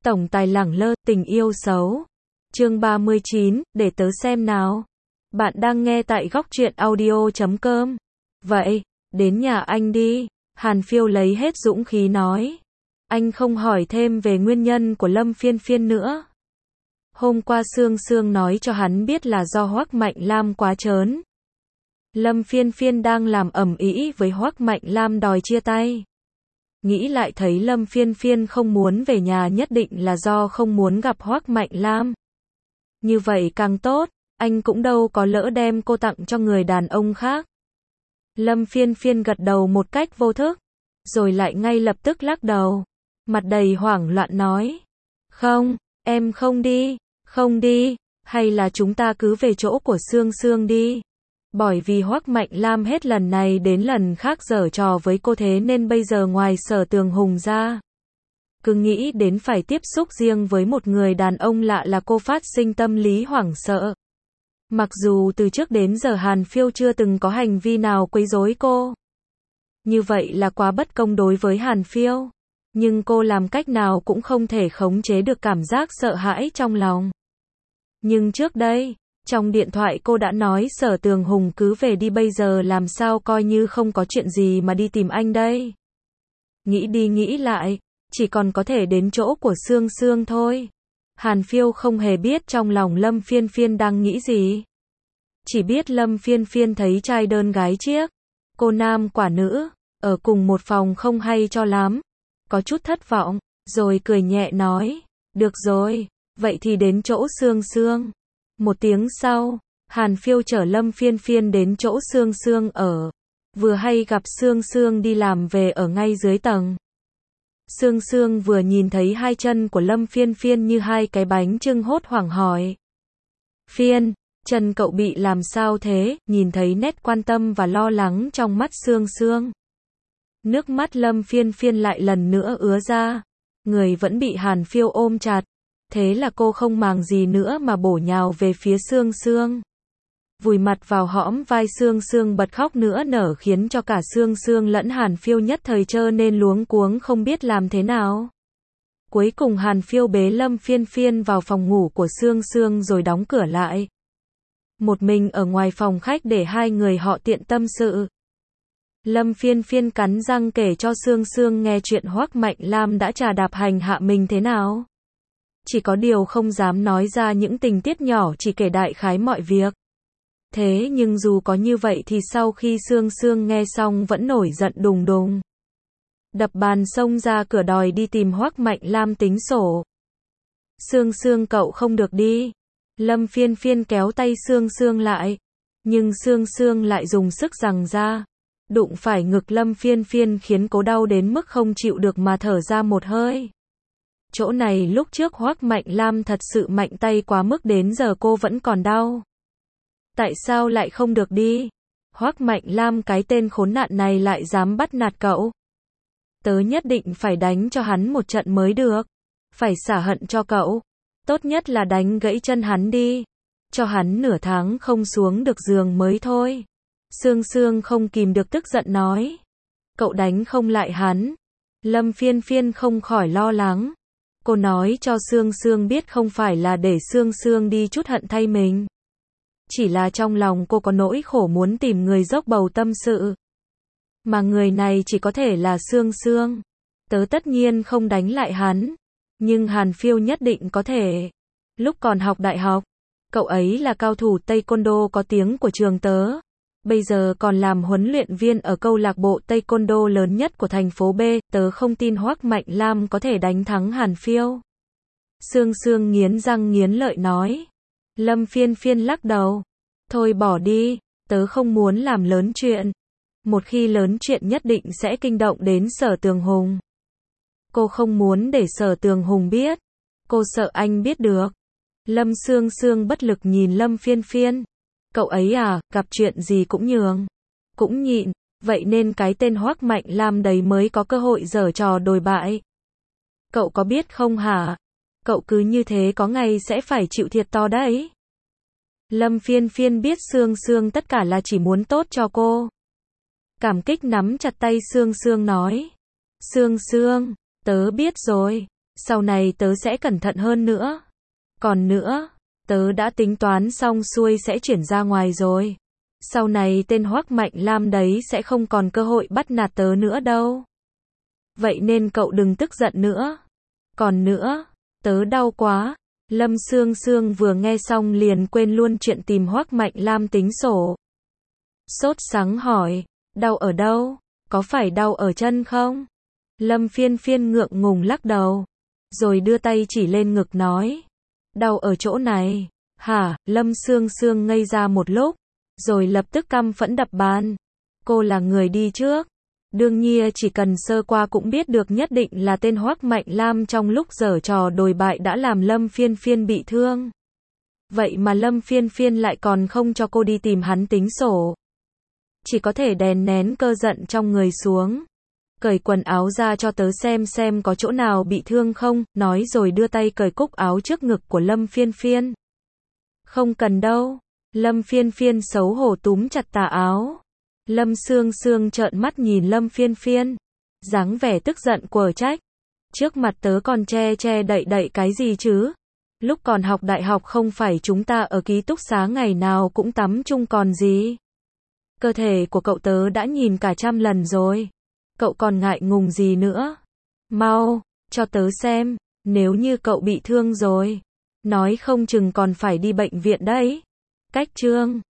Tổng tài lẳng lơ, tình yêu xấu. Chương 39, để tớ xem nào. Bạn đang nghe tại góc truyện audio.com. Vậy, đến nhà anh đi. Hàn Phiêu lấy hết dũng khí nói. Anh không hỏi thêm về nguyên nhân của Lâm Phiên Phiên nữa. Hôm qua Sương Sương nói cho hắn biết là do Hoắc Mạnh Lam quá trớn. Lâm Phiên Phiên đang làm ầm ĩ với Hoắc Mạnh Lam đòi chia tay. Nghĩ lại thấy Lâm Phiên Phiên không muốn về nhà nhất định là do không muốn gặp Hoắc Mạnh Lam. Như vậy càng tốt, anh cũng đâu có lỡ đem cô tặng cho người đàn ông khác. Lâm Phiên Phiên gật đầu một cách vô thức, rồi lại ngay lập tức lắc đầu, mặt đầy hoảng loạn nói. Không, em không đi, hay là chúng ta cứ về chỗ của Sương Sương đi. Bởi vì Hoắc Mạnh Lam hết lần này đến lần khác giở trò với cô thế nên bây giờ ngoài Sở Tường Hùng ra, cứ nghĩ đến phải tiếp xúc riêng với một người đàn ông lạ là cô phát sinh tâm lý hoảng sợ. Mặc dù từ trước đến giờ Hàn Phiêu chưa từng có hành vi nào quấy rối cô. Như vậy là quá bất công đối với Hàn Phiêu. Nhưng cô làm cách nào cũng không thể khống chế được cảm giác sợ hãi trong lòng. Nhưng trước đây, trong điện thoại cô đã nói Sở Tường Hùng cứ về đi, bây giờ làm sao coi như không có chuyện gì mà đi tìm anh đây. Nghĩ đi nghĩ lại, chỉ còn có thể đến chỗ của Sương Sương thôi. Hàn Phiêu không hề biết trong lòng Lâm Phiên Phiên đang nghĩ gì. Chỉ biết Lâm Phiên Phiên thấy trai đơn gái chiếc, cô nam quả nữ, ở cùng một phòng không hay cho lắm. Có chút thất vọng, rồi cười nhẹ nói, được rồi, vậy thì đến chỗ Sương Sương. Một tiếng sau, Hàn Phiêu chở Lâm Phiên Phiên đến chỗ Sương Sương ở. Vừa hay gặp Sương Sương đi làm về ở ngay dưới tầng. Sương Sương vừa nhìn thấy hai chân của Lâm Phiên Phiên như hai cái bánh chưng hốt hoảng hỏi. Phiên, chân cậu bị làm sao thế? Nhìn thấy nét quan tâm và lo lắng trong mắt Sương Sương. Nước mắt Lâm Phiên Phiên lại lần nữa ứa ra. Người vẫn bị Hàn Phiêu ôm chặt. Thế là cô không màng gì nữa mà bổ nhào về phía Sương Sương. Vùi mặt vào hõm vai Sương Sương bật khóc nữa nở khiến cho cả Sương Sương lẫn Hàn Phiêu nhất thời trơ nên luống cuống không biết làm thế nào. Cuối cùng Hàn Phiêu bế Lâm Phiên Phiên vào phòng ngủ của Sương Sương rồi đóng cửa lại. Một mình ở ngoài phòng khách để hai người họ tiện tâm sự. Lâm Phiên Phiên cắn răng kể cho Sương Sương nghe chuyện Hoắc Mạnh Lam đã trà đạp hành hạ mình thế nào. Chỉ có điều không dám nói ra những tình tiết nhỏ, chỉ kể đại khái mọi việc. Thế nhưng dù có như vậy thì sau khi Sương Sương nghe xong vẫn nổi giận đùng đùng. Đập bàn xông ra cửa đòi đi tìm Hoắc Mạnh Lam tính sổ. Sương Sương cậu không được đi. Lâm Phiên Phiên kéo tay Sương Sương lại. Nhưng Sương Sương lại dùng sức giằng ra. Đụng phải ngực Lâm Phiên Phiên khiến cô đau đến mức không chịu được mà thở ra một hơi. Chỗ này lúc trước Hoắc Mạnh Lam thật sự mạnh tay quá mức đến giờ cô vẫn còn đau. Tại sao lại không được đi? Hoắc Mạnh Lam cái tên khốn nạn này lại dám bắt nạt cậu. Tớ nhất định phải đánh cho hắn một trận mới được. Phải xả hận cho cậu. Tốt nhất là đánh gãy chân hắn đi. Cho hắn nửa tháng không xuống được giường mới thôi. Sương Sương không kìm được tức giận nói. Cậu đánh không lại hắn. Lâm Phiên Phiên không khỏi lo lắng. Cô nói cho Sương Sương biết không phải là để Sương Sương đi chút hận thay mình. Chỉ là trong lòng cô có nỗi khổ muốn tìm người dốc bầu tâm sự. Mà người này chỉ có thể là Sương Sương. Tớ tất nhiên không đánh lại hắn. Nhưng Hàn Phiêu nhất định có thể. Lúc còn học đại học, cậu ấy là cao thủ Taekwondo có tiếng của trường tớ. Bây giờ còn làm huấn luyện viên ở câu lạc bộ Taekwondo lớn nhất của thành phố B. Tớ không tin Hoắc Mạnh Lam có thể đánh thắng Hàn Phiêu. Sương Sương nghiến răng nghiến lợi nói. Lâm Phiên Phiên lắc đầu. Thôi bỏ đi, tớ không muốn làm lớn chuyện. Một khi lớn chuyện nhất định sẽ kinh động đến Sở Tường Hùng. Cô không muốn để Sở Tường Hùng biết. Cô sợ anh biết được. Lâm Sương Sương bất lực nhìn Lâm Phiên Phiên. Cậu ấy à, gặp chuyện gì cũng nhường. Cũng nhịn, vậy nên cái tên Hoắc Mạnh Lam đấy mới có cơ hội giở trò đồi bại. Cậu có biết không hả? Cậu cứ như thế có ngày sẽ phải chịu thiệt to đấy. Lâm Phiên Phiên biết Sương Sương tất cả là chỉ muốn tốt cho cô. Cảm kích nắm chặt tay Sương Sương nói. Sương Sương, tớ biết rồi. Sau này tớ sẽ cẩn thận hơn nữa. Còn nữa, tớ đã tính toán xong xuôi sẽ chuyển ra ngoài rồi. Sau này tên Hoắc Mạnh Lam đấy sẽ không còn cơ hội bắt nạt tớ nữa đâu. Vậy nên cậu đừng tức giận nữa. Còn nữa, tớ đau quá. Lâm Sương Sương vừa nghe xong liền quên luôn chuyện tìm Hoắc Mạnh Lam tính sổ. Sốt sắng hỏi, đau ở đâu? Có phải đau ở chân không? Lâm Phiên Phiên ngượng ngùng lắc đầu, rồi đưa tay chỉ lên ngực nói, đau ở chỗ này. Hả? Lâm Sương Sương ngây ra một lúc, rồi lập tức căm phẫn đập bàn. Cô là người đi trước. Đương nhiên chỉ cần sơ qua cũng biết được nhất định là tên Hoắc Mạnh Lam trong lúc giở trò đồi bại đã làm Lâm Phiên Phiên bị thương. Vậy mà Lâm Phiên Phiên lại còn không cho cô đi tìm hắn tính sổ. Chỉ có thể đè nén cơn giận trong người xuống. Cởi quần áo ra cho tớ xem có chỗ nào bị thương không, nói rồi đưa tay cởi cúc áo trước ngực của Lâm Phiên Phiên. Không cần đâu. Lâm Phiên Phiên xấu hổ túm chặt tà áo. Lâm Sương Sương trợn mắt nhìn Lâm Phiên Phiên, dáng vẻ tức giận quở trách. Trước mặt tớ còn che đậy cái gì chứ? Lúc còn học đại học không phải chúng ta ở ký túc xá ngày nào cũng tắm chung còn gì? Cơ thể của cậu tớ đã nhìn cả 100 lần rồi. Cậu còn ngại ngùng gì nữa? Mau, cho tớ xem, nếu như cậu bị thương rồi, nói không chừng còn phải đi bệnh viện đấy. Cách chương